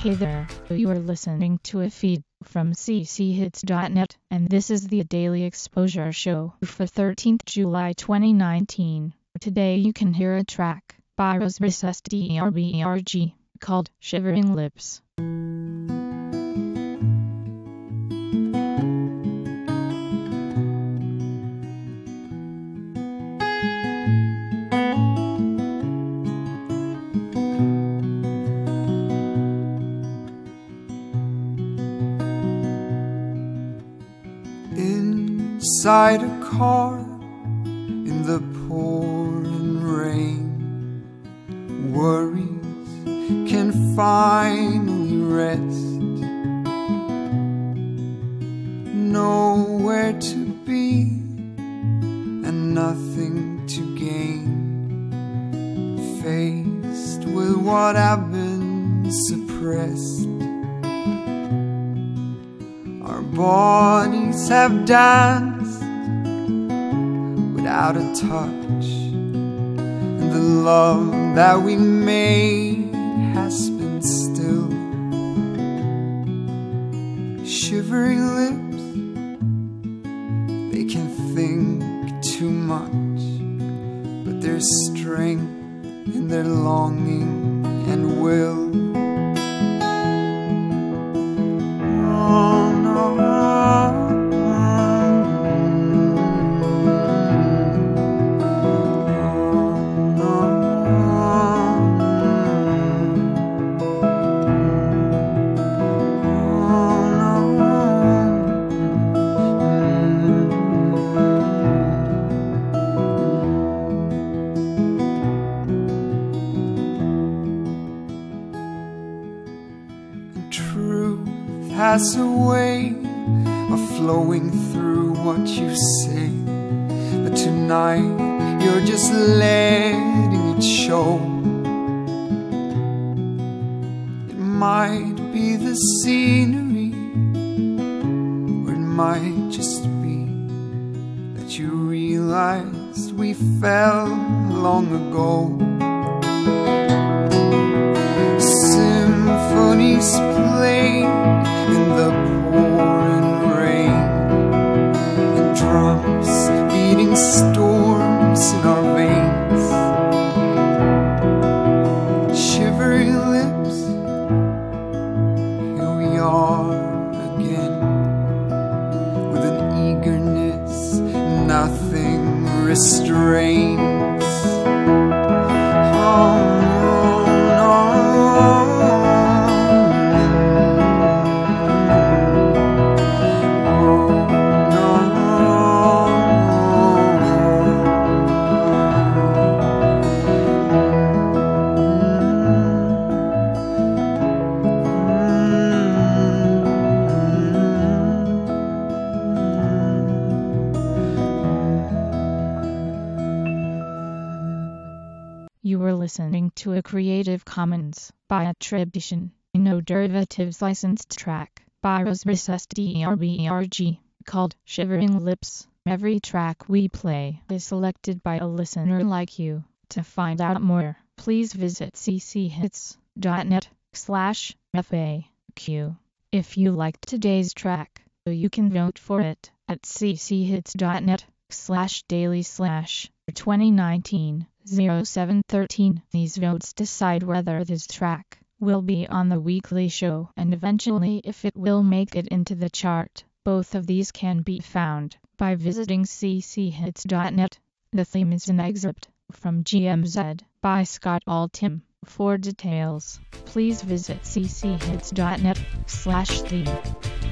Hey there, you are listening to a feed from cchits.net, and this is the Daily Exposure Show for 13th July 2019. Today you can hear a track by Rosris SDRBRG called Shivering Lips. Inside a car in the pouring rain, worries can finally rest. Nowhere to be and nothing to gain, faced with what I've been suppressed. Our bodies have danced without a touch, and the love that we made has been still. Shivery lips, they can think too much, but there's strength in their longing and will. Truth has a way of flowing through what you say, but tonight you're just letting it show. It might be the scenery, or it might just be that you realized we fell long ago. Symphonies play in the pouring rain, and drums beating storms in our veins. Shivery lips, here we are again, with an eagerness nothing restrains. You were listening to a Creative Commons by attribution, no derivatives licensed track by Rosris SDRBRG called Shivering Lips. Every track we play is selected by a listener like you. To find out more, please visit cchits.net/FAQ. If you liked today's track, you can vote for it at cchits.net/daily/2019-0713. These votes decide whether this track will be on the weekly show and eventually if it will make it into the chart. Both of these can be found by visiting cchits.net. The theme is an excerpt from GMZ by Scott Altham. For details, please visit cchits.net/theme.